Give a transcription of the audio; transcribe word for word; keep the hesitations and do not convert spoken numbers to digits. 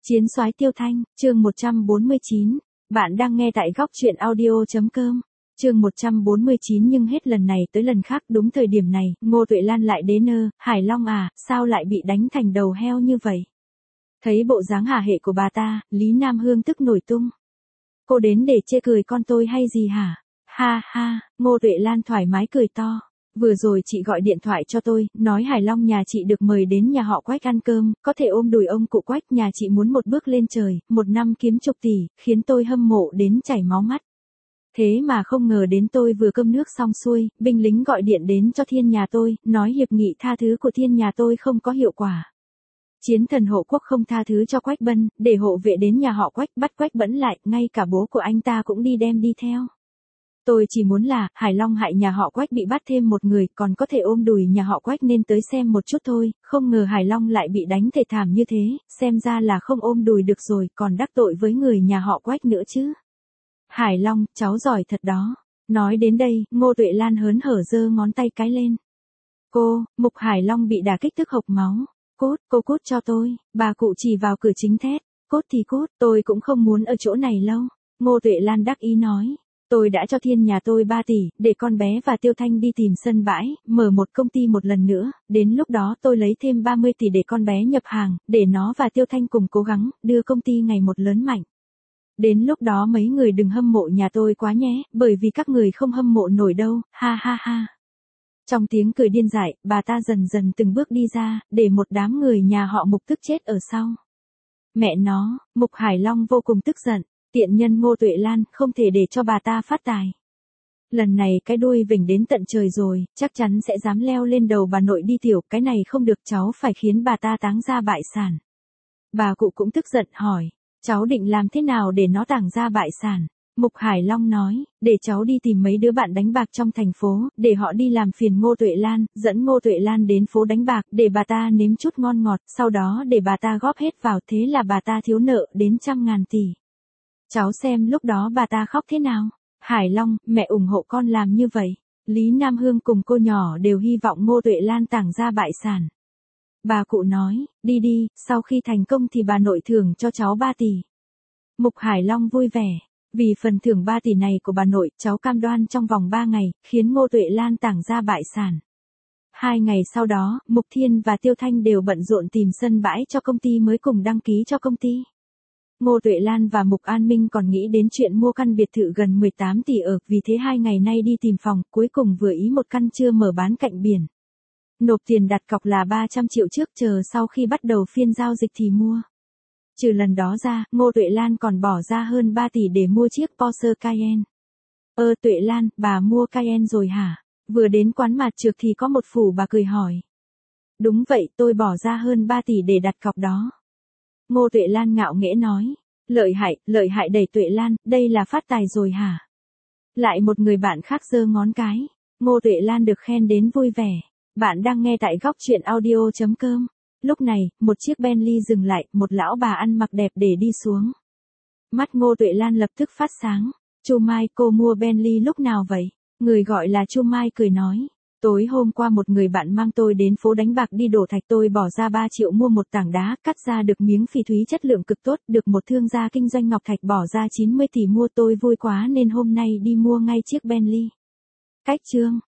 Chiến soái Tiêu Thanh, chương một trăm bốn mươi chín. Bạn đang nghe tại góc truyện audio.com. Chương một trăm bốn mươi chín nhưng hết lần này tới lần khác đúng thời điểm này, Ngô Tuệ Lan lại đến ơ, Hải Long à, sao lại bị đánh thành đầu heo như vậy? Thấy bộ dáng hả hệ của bà ta, Lý Nam Hương tức nổi tung. Cô đến để chê cười con tôi hay gì hả? Ha ha, Ngô Tuệ Lan thoải mái cười to. Vừa rồi chị gọi điện thoại cho tôi, nói Hải Long nhà chị được mời đến nhà họ Quách ăn cơm, có thể ôm đùi ông cụ Quách nhà chị muốn một bước lên trời, một năm kiếm chục tỷ, khiến tôi hâm mộ đến chảy máu mắt. Thế mà không ngờ đến tôi vừa cơm nước xong xuôi, binh lính gọi điện đến cho thiên nhà tôi, nói hiệp nghị tha thứ của thiên nhà tôi không có hiệu quả. Chiến thần hộ quốc không tha thứ cho Quách Bân, để hộ vệ đến nhà họ Quách bắt Quách Bẫn lại, ngay cả bố của anh ta cũng đi đem đi theo. Tôi chỉ muốn là, Hải Long hại nhà họ Quách bị bắt thêm một người, còn có thể ôm đùi nhà họ Quách nên tới xem một chút thôi, không ngờ Hải Long lại bị đánh thê thảm như thế, xem ra là không ôm đùi được rồi, còn đắc tội với người nhà họ Quách nữa chứ. Hải Long, cháu giỏi thật đó. Nói đến đây, Ngô Tuệ Lan hớn hở giơ ngón tay cái lên. Cô, Mục Hải Long bị đả kích tức hộc máu. Cút, cô cút cho tôi, bà cụ chỉ vào cửa chính thét. Cút thì cút, tôi cũng không muốn ở chỗ này lâu. Ngô Tuệ Lan đắc ý nói. Tôi đã cho thiên nhà tôi ba tỷ, để con bé và Tiêu Thanh đi tìm sân bãi, mở một công ty một lần nữa, đến lúc đó tôi lấy thêm ba mươi tỷ để con bé nhập hàng, để nó và Tiêu Thanh cùng cố gắng, đưa công ty ngày một lớn mạnh. Đến lúc đó mấy người đừng hâm mộ nhà tôi quá nhé, bởi vì các người không hâm mộ nổi đâu, ha ha ha. Trong tiếng cười điên dại, bà ta dần dần từng bước đi ra, để một đám người nhà họ Mục tức chết ở sau. Mẹ nó, Mục Hải Long vô cùng tức giận. Tiện nhân Ngô Tuệ Lan, không thể để cho bà ta phát tài. Lần này cái đuôi vểnh đến tận trời rồi, chắc chắn sẽ dám leo lên đầu bà nội đi tiểu, cái này không được, cháu phải khiến bà ta táng ra bại sản. Bà cụ cũng tức giận hỏi, cháu định làm thế nào để nó táng ra bại sản? Mục Hải Long nói, để cháu đi tìm mấy đứa bạn đánh bạc trong thành phố, để họ đi làm phiền Ngô Tuệ Lan, dẫn Ngô Tuệ Lan đến phố đánh bạc, để bà ta nếm chút ngon ngọt, sau đó để bà ta góp hết vào, thế là bà ta thiếu nợ đến trăm ngàn tỷ. Cháu xem lúc đó bà ta khóc thế nào. Hải Long, mẹ ủng hộ con làm như vậy. Lý Nam Hương cùng cô nhỏ đều hy vọng Ngô Tuệ Lan táng ra bại sản. Bà cụ nói, đi đi, sau khi thành công thì bà nội thưởng cho cháu ba tỷ. Mục Hải Long vui vẻ. Vì phần thưởng ba tỷ này của bà nội, cháu cam đoan trong vòng ba ngày, khiến Ngô Tuệ Lan táng ra bại sản. Hai ngày sau đó, Mục Thiên và Tiêu Thanh đều bận rộn tìm sân bãi cho công ty mới cùng đăng ký cho công ty. Ngô Tuệ Lan và Mục An Minh còn nghĩ đến chuyện mua căn biệt thự gần mười tám tỷ ở, vì thế hai ngày nay đi tìm phòng, cuối cùng vừa ý một căn chưa mở bán cạnh biển. Nộp tiền đặt cọc là ba trăm triệu trước, chờ sau khi bắt đầu phiên giao dịch thì mua. Trừ lần đó ra, Ngô Tuệ Lan còn bỏ ra hơn ba tỷ để mua chiếc Porsche Cayenne. Ơ Tuệ Lan, bà mua Cayenne rồi hả? Vừa đến quán mặt trược thì có một phủ bà cười hỏi. Đúng vậy, tôi bỏ ra hơn ba tỷ để đặt cọc đó. Ngô Tuệ Lan ngạo nghễ nói. Lợi hại, lợi hại đẩy Tuệ Lan, đây là phát tài rồi hả? Lại một người bạn khác giơ ngón cái. Ngô Tuệ Lan được khen đến vui vẻ. Bạn đang nghe tại góc truyện audio.com. Lúc này, một chiếc Bentley dừng lại, một lão bà ăn mặc đẹp để đi xuống. Mắt Ngô Tuệ Lan lập tức phát sáng. Chu Mai, cô mua Bentley lúc nào vậy? Người gọi là Chu Mai cười nói. Tối hôm qua một người bạn mang tôi đến phố đánh bạc đi đổ thạch, tôi bỏ ra ba triệu mua một tảng đá, cắt ra được miếng phỉ thúy chất lượng cực tốt, được một thương gia kinh doanh ngọc thạch bỏ ra chín mươi tỷ mua, tôi vui quá nên hôm nay đi mua ngay chiếc Bentley. Cách chương.